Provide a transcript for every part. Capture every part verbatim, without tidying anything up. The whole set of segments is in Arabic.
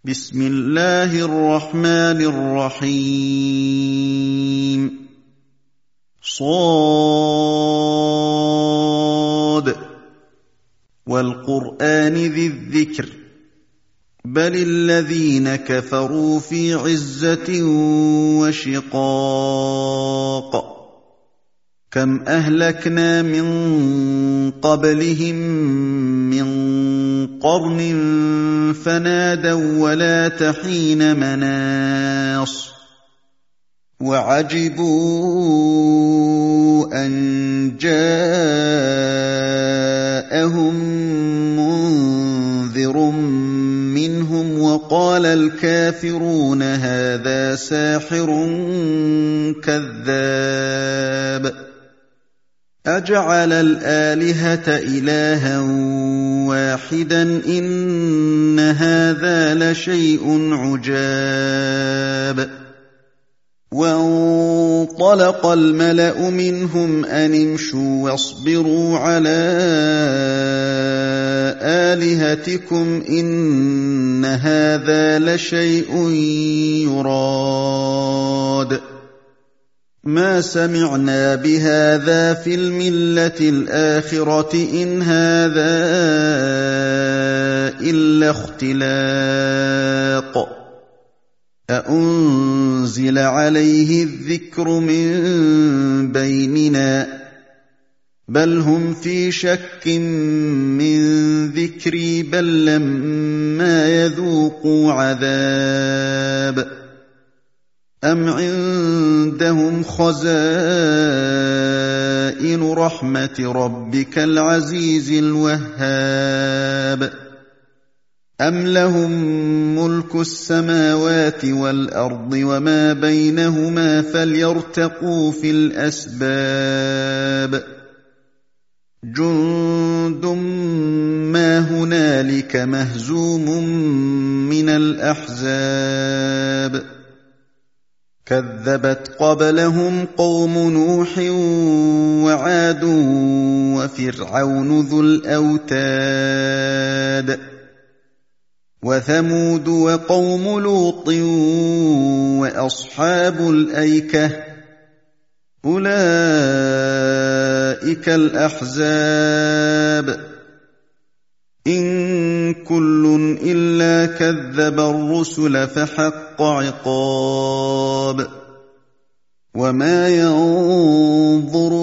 بسم الله الرحمن الرحيم صاد والقرآن ذي الذكر بل الذين كفروا في عزة وشقاق كم أهلكنا من قبلهم من قرن فنادوا ولا تحين مناص وعجبوا أن جاءهم منذر منهم وقال الكافرون هذا ساحر كذاب أجعل الآلهة إلها واحدا إن هذا لشيء عجاب وانطلق الملأ منهم أن امشوا واصبروا على آلهتكم إن هذا لشيء يراد ما سمعنا بهذا في الملة الآخرة إن هذا إلا اختلاق أأنزل عليه الذكر من بيننا بل هم في شك من ذكري بل لما يذوقوا عذاب أم عندهم خزائن رحمة ربك العزيز الوهاب أم لهم ملك السماوات والأرض وما بينهما فليرتقوا في الأسباب جند ما هنالك مهزوم من الأحزاب كذبت قبلهم قوم نوح وعاد وفرعون ذو الأوتاد وثمود وقوم لوط وأصحاب الأيكة أولئك الأحزاب إن كل إلا كذب الرسل فحق عقاب وما ينظر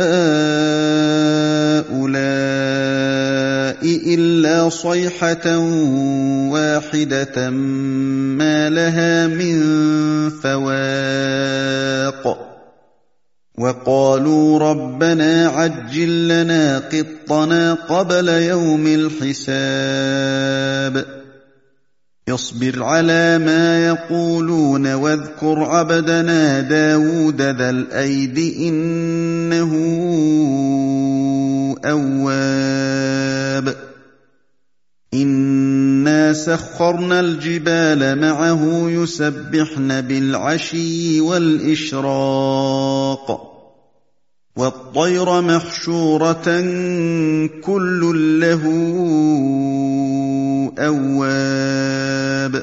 هؤلاء إلا صيحة واحدة ما لها من فواق وقالوا ربنا عجل لنا قطنا قبل يوم الحساب اصبر على ما يقولون واذكر عبدنا داود ذا الأيد إنه أواب إنا سخرنا الجبال معه يسبحن بالعشي والإشراق والطير محشورة كل له أواب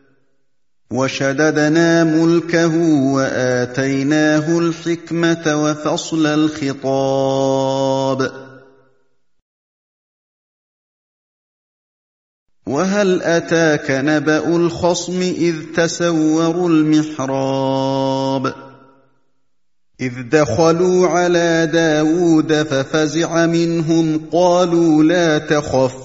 وشددنا ملكه وآتيناه الحكمة وفصل الخطاب وهل أتاك نبأ الخصم إذ تسوروا المحراب إذ دخلوا على داود ففزع منهم قالوا لا تخف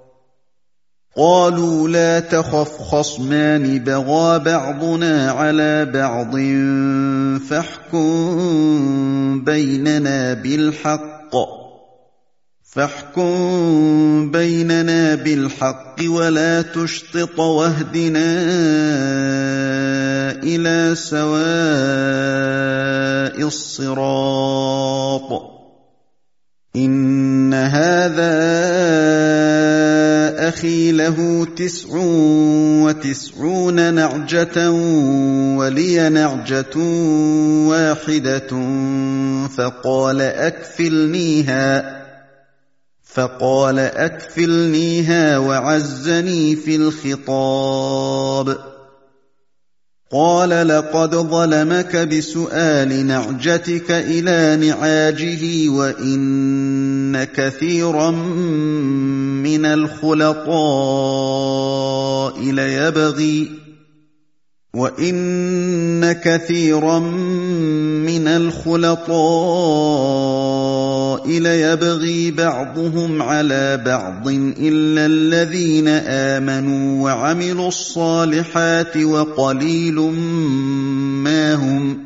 قالوا لا تخف خصمان بغى بعضنا على بعض فاحكم بيننا بالحق فاحكم بيننا بالحق ولا تشطط واهدنا إلى سواء الصراط إن هذا أخي له تسع وتسعون نعجة ولي نعجة واحدة فقال أكفلنيها فقال أكفلنيها وعزني في الخطاب خَطَابٍ قَالَ لَقَدْ ظَلَمَكَ بِسُؤَالِ نَعْجَتِكَ إِلَىٰ نِعَاجِهِ وَإِنَّ كَثِيرًا مِّنَ الْخُلَطَاءِ لَيَبْغِي وَإِنَّ كَثِيرًا مِّنَ الْخُلَطَاءِ لَيَبْغِي بَعْضُهُمْ عَلَىٰ بَعْضٍ إِلَّا الَّذِينَ آمَنُوا وَعَمِلُوا الصَّالِحَاتِ وَقَلِيلٌ مَّا هُمْ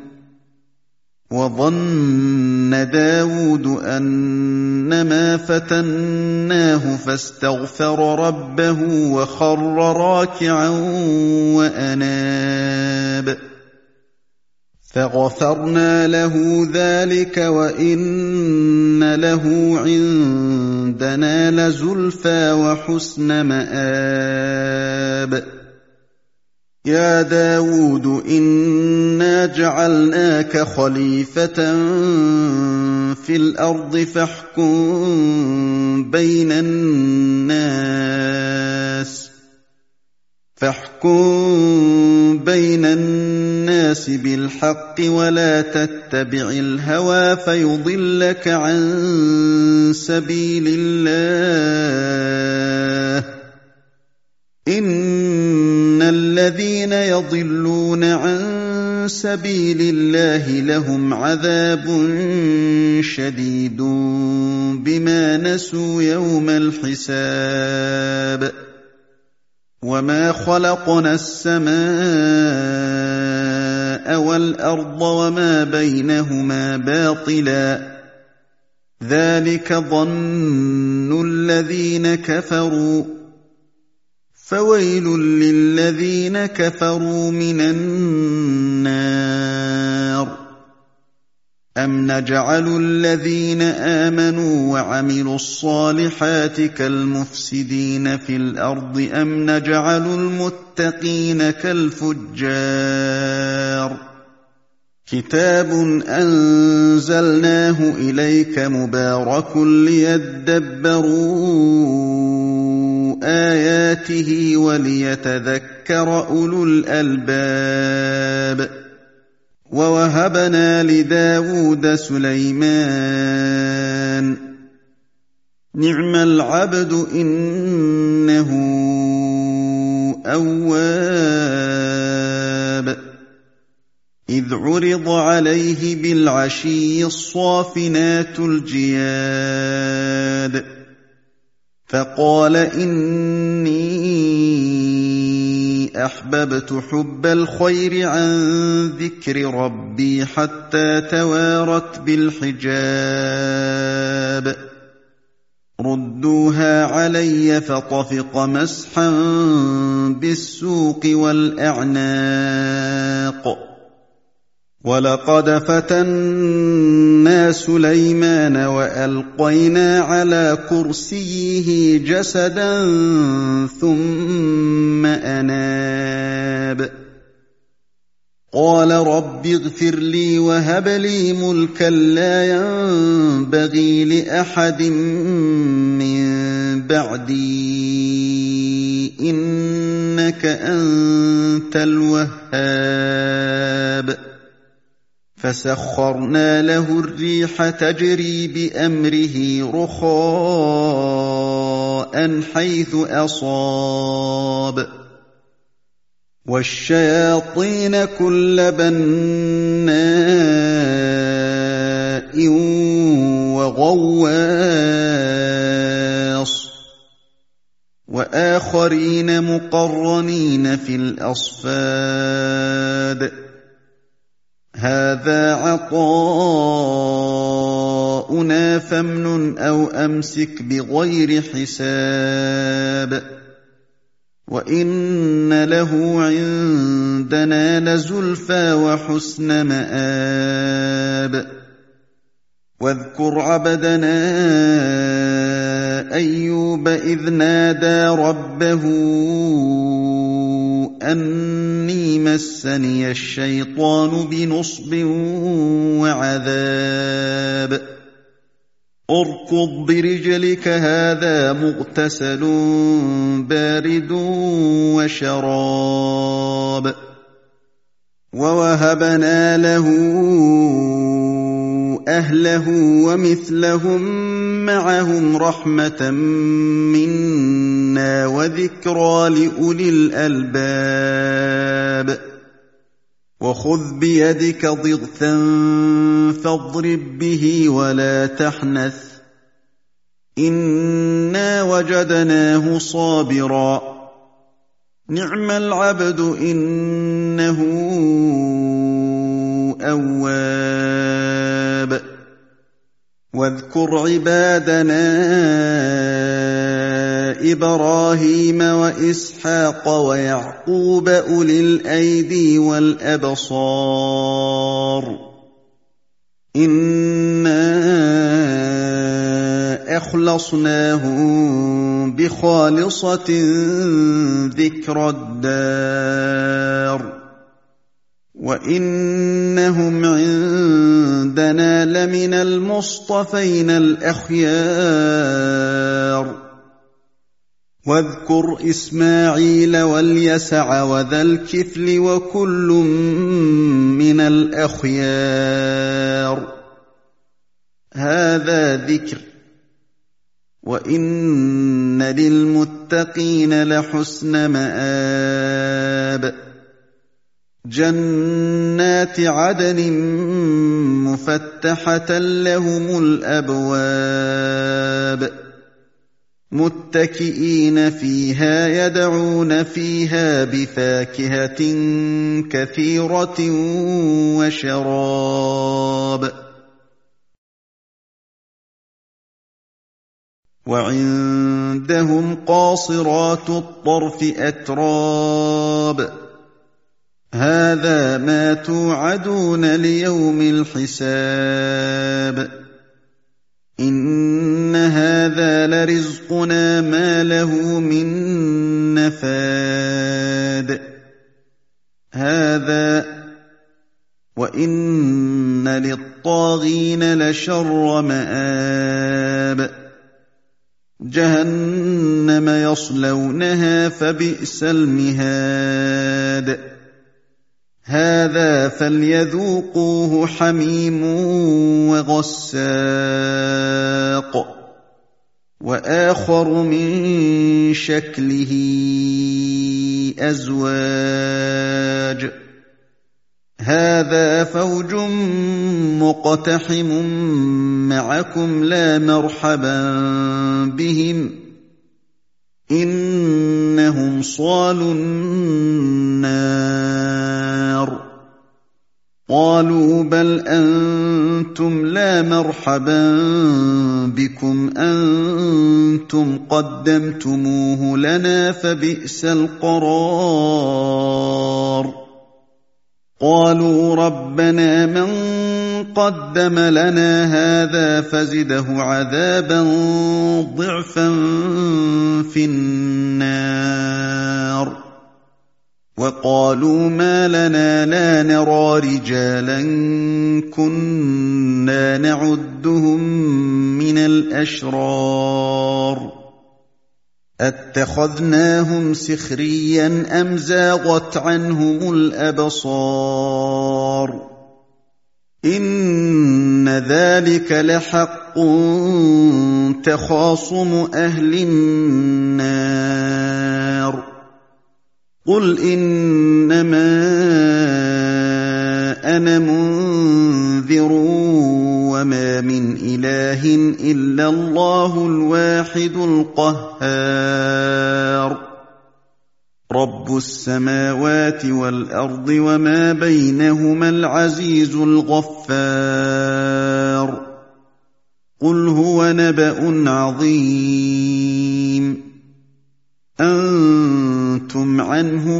وَظَنَّ دَاوُودُ أَنَّمَا فَتَنَّاهُ فَاسْتَغْفَرَ رَبَّهُ وَخَرَّ رَاكِعًا وَأَنَابَ فَغَفَرْنَا لَهُ ذَٰلِكَ وَإِنَّ لَهُ عِندَنَا لَزُلْفَىٰ وَحُسْنَ مَآبٍ يَا دَاوُودُ إِنَّا جَعَلْنَاكَ خَلِيفَةً فِي الْأَرْضِ فَاحْكُم بَيْنَ النَّاسِ فاحكم بين الناس بالحق ولا تتبع الهوى فيضلك عن سبيل الله إن الذين يضلون عن سبيل الله لهم عذاب شديد بما نسوا يوم الحساب وما خلقنا السماء والأرض وما بينهما باطلا ذلك ظن الذين كفروا فويل للذين كفروا من النار أم نجعل الذين آمنوا وعملوا الصالحات كالمفسدين في الأرض أم نجعل المتقين كالفجار كتاب أنزلناه إليك مبارك ليدبروا آياته وليتذكر أولو الألباب ووهبنا لداود سليمان نعم العبد إنه أواب إذ عرض عليه بالعشي الصافنات الجياد فقال إني أحببت حب الخير عن ذكر ربي حتى توارت بالحجاب ردوها علي فطفق مسحا بالسوق والأعناق ولقد فتنا سليمان وألقينا على كرسيه جسدا ثم أناب قال رب اغفر لي وهب لي ملكا لا ينبغي لأحد من بعدي إنك أنت الوهاب فسخرنا له الريح تجري بأمره رخاء حيث أصاب والشياطين كل بناء وغواص وآخرين مقرنين في الأصفاد هذا عطاؤنا فامنن أو أمسك بغير حساب وإن له عندنا لزلفى وحسن مآب واذكر عبدنا أيوب إذ نادى ربه أني مسني الشيطان بنصب وعذاب اركض برجلك هذا مغتسل بارد وشراب شراب ووهبنا له أهله ومثلهم معهم رحمة منا وذكرى لأولي الألباب وخذ بيدك ضغثا فاضرب به ولا تحنث إنا وجدناه صابرا نعم العبد إنه أواب واذكر عبادنا إبراهيم وإسحاق ويعقوب أولي الأيدي والأبصار إنا أخلصناهم بخالصة ذكر الدار وإنهم عندنا لمن المصطفين الأخيار واذكر إسماعيل واليسع وذا الكفل وكل من الأخيار هذا ذكر وإن للمتقين لحسن مآب جنات عدن مفتحة لهم الأبواب متكئين فيها يدعون فيها بفاكهة كثيرة وشراب وعندهم قاصرات الطرف أتراب هذا ما توعدون ليوم الحساب إن هذا لرزقنا ما له من نفاد هذا وإن للطاغين لشر مآب جهنم يصلونها فبئس المهاد هذا فليذوقوه حميم وغساق وآخر من شكله أزواج هذا فوج مقتحم معكم لا مرحبا بهم إنهم صالوا النار قالوا بل أنتم لا مرحبا بكم أنتم قدمتموه لنا فبئس القرار قالوا ربنا من قدم لنا هذا فزده عذابا ضعفا في النار وقالوا ما لنا لا نرى رجالا كنا نعدهم من الأشرار أتخذناهم سخريا أم زاغت عنهم الأبصار إن ذلك لحق تخاصم أهل النار قل إنما أنا منذر وما من إله إلا الله الواحد القهار رب السماوات والأرض وما بينهما العزيز الغفار قل هو نبأ عظيم أنتم عنه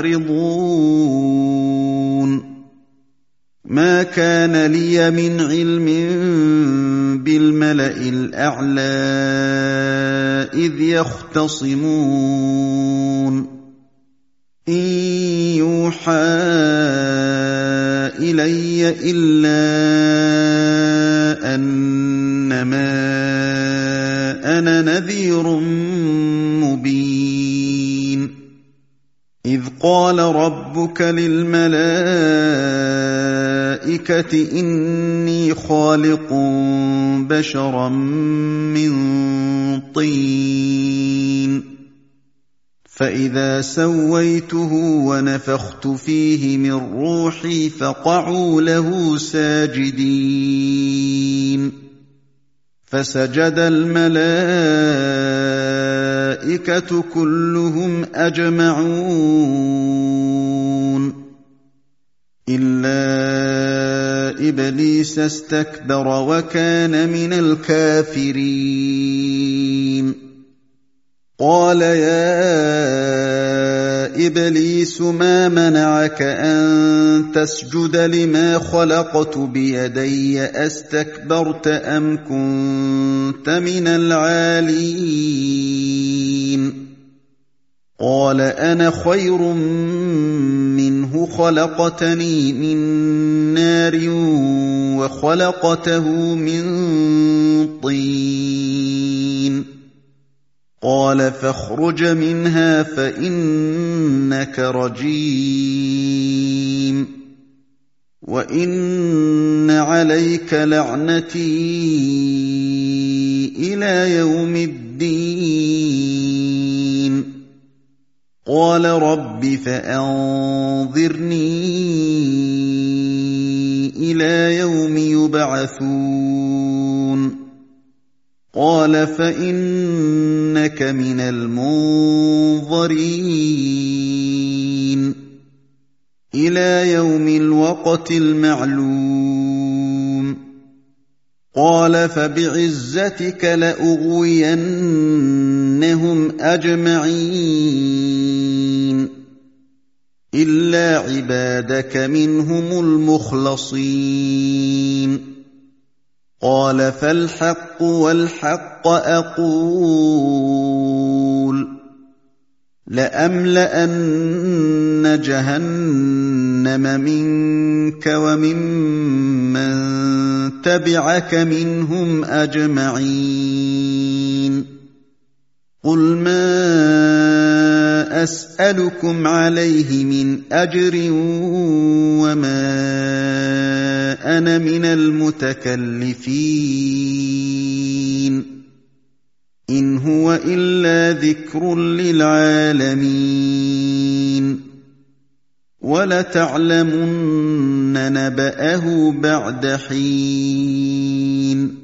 معرضون ما كان لي من علم بالملأ الأعلى إذ يختصمون إن يوحى إلي إلا أنما أنا نذير مبين إذ قَالَ رَبُّكَ لِلْمَلَائِكَةِ إِنِّي خَالِقٌ بَشَرًا مِّن طِينٍ فَإِذَا سَوَّيْتُهُ وَنَفَخْتُ فِيهِ مِن رُّوحِي فَقَعُوا لَهُ سَاجِدِينَ فَسَجَدَ الْمَلَائِكَةُ كُلُّهُمْ أَجْمَعُونَ إِلَّا إِبْلِيسَ اسْتَكْبَرَ وَكَانَ مِنَ الْكَافِرِينَ قَالَ يَا إِبْلِيسُ مَا مَنَعَكَ أَن تَسْجُدَ لِمَا خَلَقْتُ بِيَدَيَّ أَسْتَكْبَرْتَ أَمْ كُنتَ مِنَ الْعَالِينَ قَالَ أَنَا خَيْرٌ مِّنْهُ خَلَقْتَنِي مِن نَّارٍ وَخَلَقْتَهُ مِن طِينٍ قَالَ فَاخْرُجْ مِنْهَا فَإِنَّكَ رَجِيمٌ وَإِنَّ عَلَيْكَ لَعْنَتِي إِلَىٰ يَوْمِ الدِّينِ قَالَ رَبِّ فَأَنظِرْنِي إِلَىٰ يَوْمِ يُبْعَثُونَ قَالَ فَإِنَّكَ مِنَ الْمُنظَرِينَ إِلَىٰ يَوْمِ الْوَقْتِ الْمَعْلُومِ قَالَ فَبِعِزَّتِكَ لَأُغْوِيَنَّهُمْ أَجْمَعِينَ إِلَّا عِبَادَكَ مِنْهُمُ الْمُخْلَصِينَ قَالَ فَالْحَقُّ وَالْحَقَّ أَقُولُ لَأَمْلَأَنَّ جَهَنَّمَ مِنكَ وَمِمَّن تَبِعَكَ مِنْهُمْ أَجْمَعِينَ قُلْ مَا أَسْأَلُكُمْ عَلَيْهِ مِنْ أَجْرٍ وَمَا أَنَا مِنَ الْمُتَكَلِّفِينَ إِنْ هُوَ إِلَّا ذِكْرٌ لِّلْعَالَمِينَ وَلَتَعْلَمُنَّ نَبَأَهُ بَعْدَ حِينٍ